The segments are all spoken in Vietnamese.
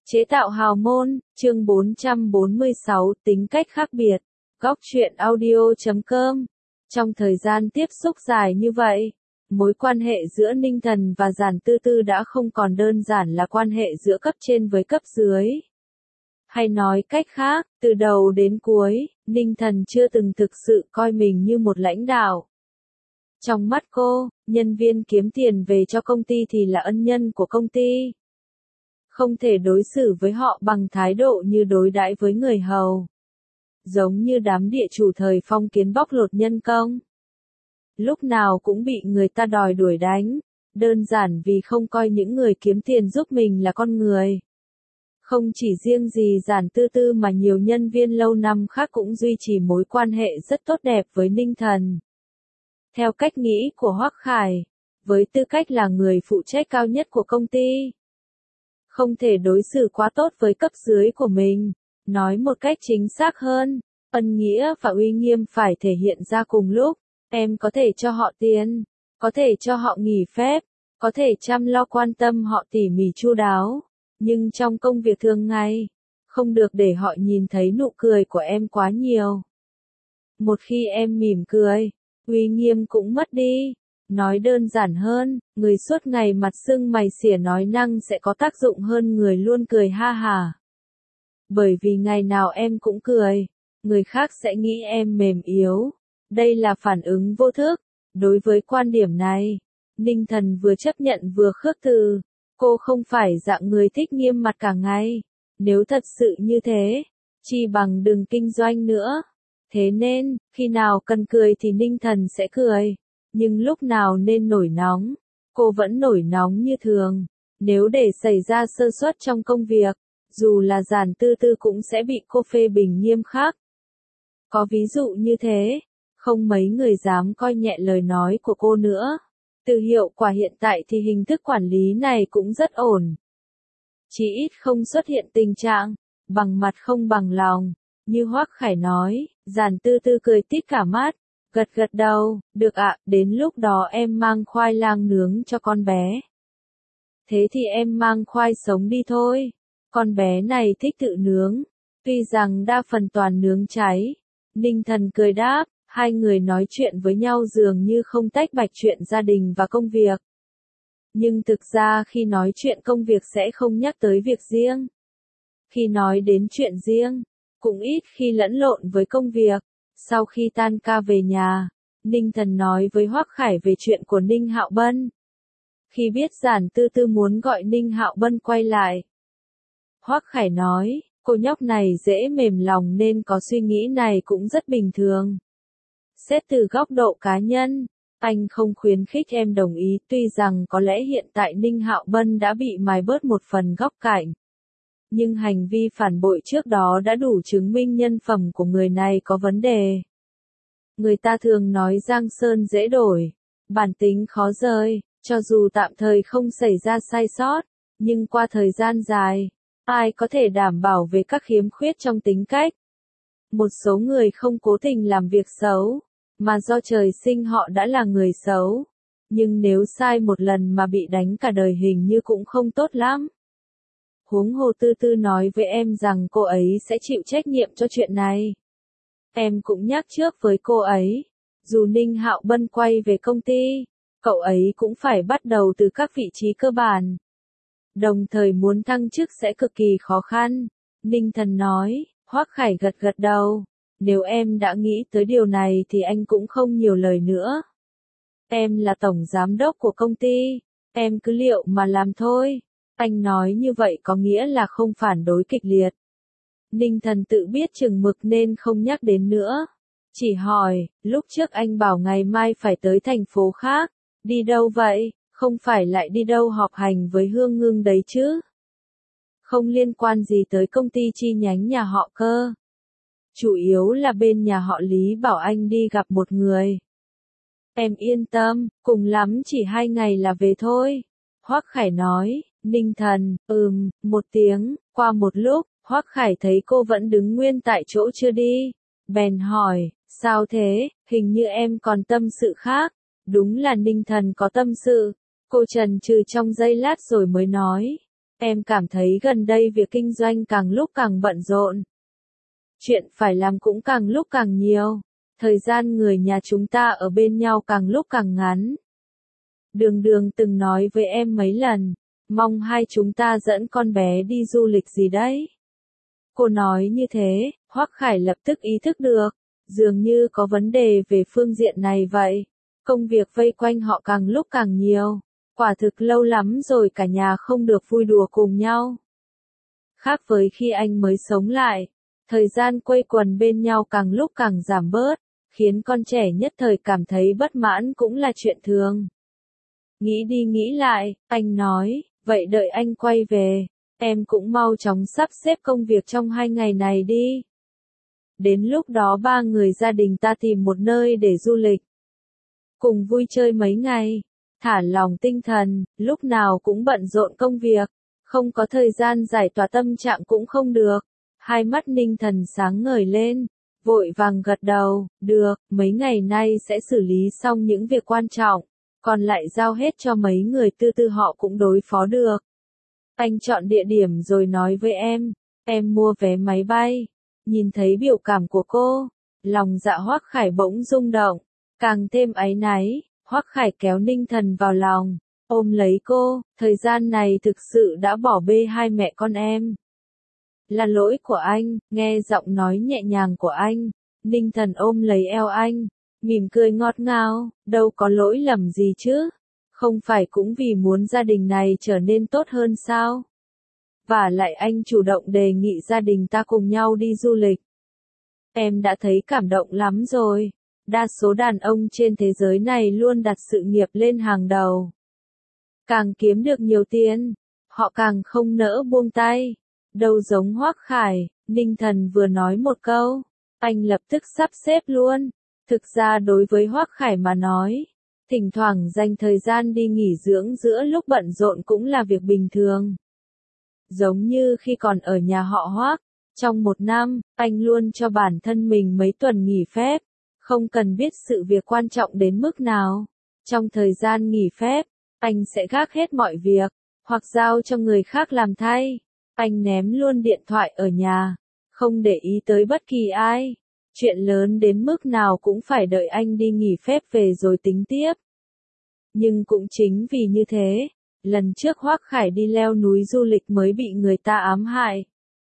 Chế tạo hào môn, chương 446, tính cách khác biệt. Góc truyện audio.com. Trong thời gian tiếp xúc dài như vậy, mối quan hệ giữa Ninh Thần và Giản Tư Tư đã không còn đơn giản là quan hệ giữa cấp trên với cấp dưới. Hay nói cách khác, từ đầu đến cuối, Ninh Thần chưa từng thực sự coi mình như một lãnh đạo. Trong mắt cô, nhân viên kiếm tiền về cho công ty thì là ân nhân của công ty. Không thể đối xử với họ bằng thái độ như đối đãi với người hầu. Giống như đám địa chủ thời phong kiến bóc lột nhân công. Lúc nào cũng bị người ta đòi đuổi đánh, đơn giản vì không coi những người kiếm tiền giúp mình là con người. Không chỉ riêng gì Giản Tư Tư mà nhiều nhân viên lâu năm khác cũng duy trì mối quan hệ rất tốt đẹp với Ninh Thần. Theo cách nghĩ của Hoắc Khải, với tư cách là người phụ trách cao nhất của công ty, không thể đối xử quá tốt với cấp dưới của mình. Nói một cách chính xác hơn, ân nghĩa và uy nghiêm phải thể hiện ra cùng lúc. Em có thể cho họ tiền, có thể cho họ nghỉ phép, có thể chăm lo quan tâm họ tỉ mỉ chu đáo, nhưng trong công việc thường ngày, không được để họ nhìn thấy nụ cười của em quá nhiều. Một khi em mỉm cười, uy nghiêm cũng mất đi. Nói đơn giản hơn, người suốt ngày mặt sưng mày xỉa nói năng sẽ có tác dụng hơn người luôn cười ha hả. Bởi vì ngày nào em cũng cười, người khác sẽ nghĩ em mềm yếu. Đây là phản ứng vô thức. Đối với quan điểm này, Ninh Thần vừa chấp nhận vừa khước từ. Cô không phải dạng người thích nghiêm mặt cả ngày. Nếu thật sự như thế, chi bằng đừng kinh doanh nữa. Thế nên, khi nào cần cười thì Ninh Thần sẽ cười. Nhưng lúc nào nên nổi nóng, cô vẫn nổi nóng như thường. Nếu để xảy ra sơ suất trong công việc, dù là Giản Tư Tư cũng sẽ bị cô phê bình nghiêm khắc. Có ví dụ như thế, không mấy người dám coi nhẹ lời nói của cô nữa. Từ hiệu quả hiện tại thì hình thức quản lý này cũng rất ổn. Chỉ ít không xuất hiện tình trạng bằng mặt không bằng lòng. Như Hoắc Khải nói, Giản Tư Tư cười tít cả mắt, gật gật đầu, được ạ, đến lúc đó em mang khoai lang nướng cho con bé. Thế thì em mang khoai sống đi thôi. Con bé này thích tự nướng, tuy rằng đa phần toàn nướng cháy. Ninh Thần cười đáp, hai người nói chuyện với nhau dường như không tách bạch chuyện gia đình và công việc. Nhưng thực ra khi nói chuyện công việc sẽ không nhắc tới việc riêng. Khi nói đến chuyện riêng, cũng ít khi lẫn lộn với công việc. Sau khi tan ca về nhà, Ninh Thần nói với Hoắc Khải về chuyện của Ninh Hạo Bân. Khi biết Giản Tư Tư muốn gọi Ninh Hạo Bân quay lại, Hoắc Khải nói, cô nhóc này dễ mềm lòng nên có suy nghĩ này cũng rất bình thường. Xét từ góc độ cá nhân, anh không khuyến khích em đồng ý, tuy rằng có lẽ hiện tại Ninh Hạo Bân đã bị mài bớt một phần góc cạnh. Nhưng hành vi phản bội trước đó đã đủ chứng minh nhân phẩm của người này có vấn đề. Người ta thường nói giang sơn dễ đổi, bản tính khó rời, cho dù tạm thời không xảy ra sai sót, nhưng qua thời gian dài, ai có thể đảm bảo về các khiếm khuyết trong tính cách. Một số người không cố tình làm việc xấu, mà do trời sinh họ đã là người xấu. Nhưng nếu sai một lần mà bị đánh cả đời hình như cũng không tốt lắm. Huống hồ Tư Tư nói với em rằng cô ấy sẽ chịu trách nhiệm cho chuyện này. Em cũng nhắc trước với cô ấy, dù Ninh Hạo Bân quay về công ty, cậu ấy cũng phải bắt đầu từ các vị trí cơ bản. Đồng thời muốn thăng chức sẽ cực kỳ khó khăn. Ninh Thần nói, Hoắc Khải gật gật đầu. Nếu em đã nghĩ tới điều này thì anh cũng không nhiều lời nữa. Em là tổng giám đốc của công ty, em cứ liệu mà làm thôi. Anh nói như vậy có nghĩa là không phản đối kịch liệt. Ninh Thần tự biết chừng mực nên không nhắc đến nữa. Chỉ hỏi, lúc trước anh bảo ngày mai phải tới thành phố khác, đi đâu vậy, không phải lại đi đâu họp hành với Hương Ngưng đấy chứ? Không liên quan gì tới công ty chi nhánh nhà họ cơ. Chủ yếu là bên nhà họ Lý bảo anh đi gặp một người. Em yên tâm, cùng lắm chỉ 2 ngày là về thôi. Hoắc Khải nói. Ninh Thần, một tiếng, qua một lúc, Hoắc Khải thấy cô vẫn đứng nguyên tại chỗ chưa đi. Bèn hỏi, sao thế, hình như em còn tâm sự khác. Đúng là Ninh Thần có tâm sự. Cô chần chừ trong giây lát rồi mới nói. Em cảm thấy gần đây việc kinh doanh càng lúc càng bận rộn. Chuyện phải làm cũng càng lúc càng nhiều. Thời gian người nhà chúng ta ở bên nhau càng lúc càng ngắn. Đường Đường từng nói với em mấy lần, mong hai chúng ta dẫn con bé đi du lịch gì đấy. Cô nói như thế, Hoắc Khải lập tức ý thức được, dường như có vấn đề về phương diện này vậy. Công việc vây quanh họ càng lúc càng nhiều, quả thực lâu lắm rồi cả nhà không được vui đùa cùng nhau. Khác với khi anh mới sống lại, thời gian quây quần bên nhau càng lúc càng giảm bớt, khiến con trẻ nhất thời cảm thấy bất mãn cũng là chuyện thường. Nghĩ đi nghĩ lại, anh nói, vậy đợi anh quay về, em cũng mau chóng sắp xếp công việc trong 2 ngày này đi. Đến lúc đó ba người gia đình ta tìm một nơi để du lịch. Cùng vui chơi mấy ngày, thả lỏng tinh thần, lúc nào cũng bận rộn công việc, không có thời gian giải tỏa tâm trạng cũng không được. Hai mắt Ninh Thần sáng ngời lên, vội vàng gật đầu, được, mấy ngày nay sẽ xử lý xong những việc quan trọng, còn lại giao hết cho mấy người tư tư họ cũng đối phó được. Anh chọn địa điểm rồi nói với em mua vé máy bay. Nhìn thấy biểu cảm của cô, lòng dạ Hoắc Khải bỗng rung động, càng thêm áy náy. Hoắc Khải kéo Ninh Thần vào lòng, ôm lấy cô, thời gian này thực sự đã bỏ bê hai mẹ con em. Là lỗi của anh, nghe giọng nói nhẹ nhàng của anh, Ninh Thần ôm lấy eo anh, mỉm cười ngọt ngào, đâu có lỗi lầm gì chứ, không phải cũng vì muốn gia đình này trở nên tốt hơn sao? Và lại anh chủ động đề nghị gia đình ta cùng nhau đi du lịch. Em đã thấy cảm động lắm rồi. Đa số đàn ông trên thế giới này luôn đặt sự nghiệp lên hàng đầu. Càng kiếm được nhiều tiền, họ càng không nỡ buông tay. Đâu giống Hoắc Khải, Ninh Thần vừa nói một câu, anh lập tức sắp xếp luôn. Thực ra đối với Hoắc Khải mà nói, thỉnh thoảng dành thời gian đi nghỉ dưỡng giữa lúc bận rộn cũng là việc bình thường. Giống như khi còn ở nhà họ Hoắc, trong một năm, anh luôn cho bản thân mình mấy tuần nghỉ phép, không cần biết sự việc quan trọng đến mức nào. Trong thời gian nghỉ phép, anh sẽ gác hết mọi việc, hoặc giao cho người khác làm thay. Anh ném luôn điện thoại ở nhà, không để ý tới bất kỳ ai. Chuyện lớn đến mức nào cũng phải đợi anh đi nghỉ phép về rồi tính tiếp. Nhưng cũng chính vì như thế, lần trước Hoắc Khải đi leo núi du lịch mới bị người ta ám hại.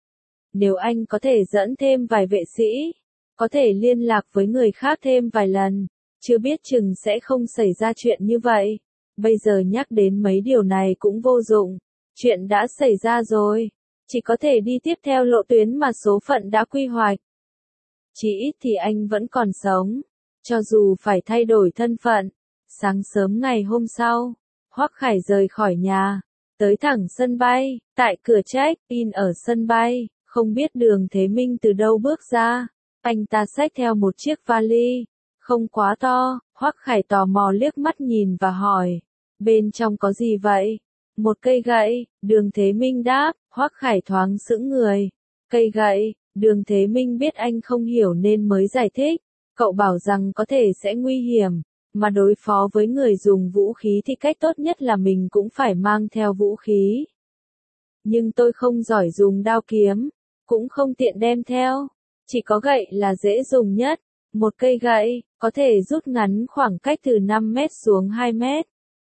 Nếu anh có thể dẫn thêm vài vệ sĩ, có thể liên lạc với người khác thêm vài lần, chưa biết chừng sẽ không xảy ra chuyện như vậy. Bây giờ nhắc đến mấy điều này cũng vô dụng, chuyện đã xảy ra rồi, chỉ có thể đi tiếp theo lộ tuyến mà số phận đã quy hoạch. Chỉ ít thì anh vẫn còn sống, cho dù phải thay đổi thân phận. Sáng sớm ngày hôm sau, Hoắc Khải rời khỏi nhà, tới thẳng sân bay, tại cửa check-in ở sân bay, không biết Đường Thế Minh từ đâu bước ra. Anh ta xách theo một chiếc vali, không quá to. Hoắc Khải tò mò liếc mắt nhìn và hỏi, bên trong có gì vậy? Một cây gậy, Đường Thế Minh đáp. Hoắc Khải thoáng sững người. Cây gậy, Đường Thế Minh biết anh không hiểu nên mới giải thích, cậu bảo rằng có thể sẽ nguy hiểm, mà đối phó với người dùng vũ khí thì cách tốt nhất là mình cũng phải mang theo vũ khí. Nhưng tôi không giỏi dùng đao kiếm, cũng không tiện đem theo. Chỉ có gậy là dễ dùng nhất. Một cây gậy, có thể rút ngắn khoảng cách từ 5 mét xuống 2 mét.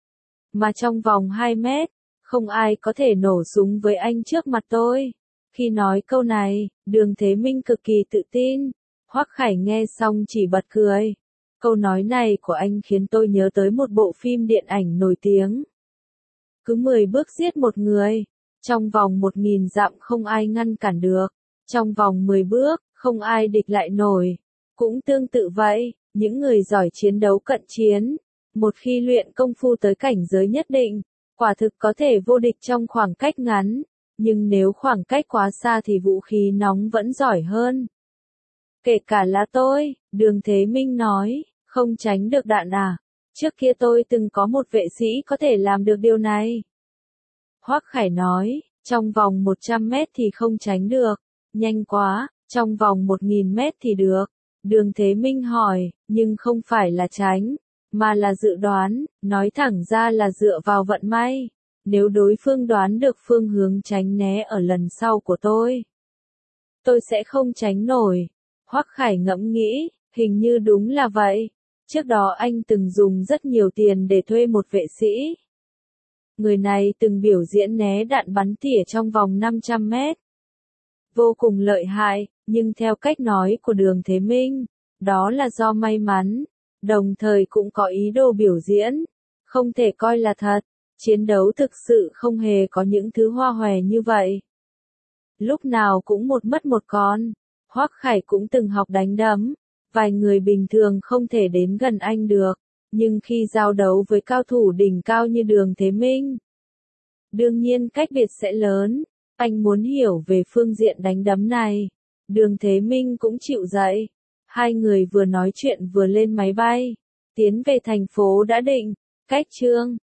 Mà trong vòng 2 mét, không ai có thể nổ súng với anh trước mặt tôi. Khi nói câu này, Đường Thế Minh cực kỳ tự tin. Hoắc Khải nghe xong chỉ bật cười. Câu nói này của anh khiến tôi nhớ tới một bộ phim điện ảnh nổi tiếng. Cứ 10 bước giết một người, trong vòng 1000 dặm không ai ngăn cản được. Trong vòng 10 bước, không ai địch lại nổi. Cũng tương tự vậy, những người giỏi chiến đấu cận chiến, một khi luyện công phu tới cảnh giới nhất định, quả thực có thể vô địch trong khoảng cách ngắn, nhưng nếu khoảng cách quá xa thì vũ khí nóng vẫn giỏi hơn. Kể cả là tôi, Đường Thế Minh nói, không tránh được đạn à? Trước kia tôi từng có một vệ sĩ có thể làm được điều này. Hoắc Khải nói, trong vòng 100 mét thì không tránh được, nhanh quá, trong vòng 1000 mét thì được. Đường Thế Minh hỏi, nhưng không phải là tránh, mà là dự đoán, nói thẳng ra là dựa vào vận may. Nếu đối phương đoán được phương hướng tránh né ở lần sau của tôi sẽ không tránh nổi. Hoắc Khải ngẫm nghĩ, hình như đúng là vậy. Trước đó anh từng dùng rất nhiều tiền để thuê một vệ sĩ. Người này từng biểu diễn né đạn bắn tỉa trong vòng 500 mét. Vô cùng lợi hại, nhưng theo cách nói của Đường Thế Minh, đó là do may mắn, đồng thời cũng có ý đồ biểu diễn, không thể coi là thật. Chiến đấu thực sự không hề có những thứ hoa hòe như vậy. Lúc nào cũng một mất một con. Hoắc Khải cũng từng học đánh đấm, vài người bình thường không thể đến gần anh được, nhưng khi giao đấu với cao thủ đỉnh cao như Đường Thế Minh, đương nhiên cách biệt sẽ lớn. Anh muốn hiểu về phương diện đánh đấm này. Đường Thế Minh cũng chịu dạy. Hai người vừa nói chuyện vừa lên máy bay, tiến về thành phố đã định. Cách chương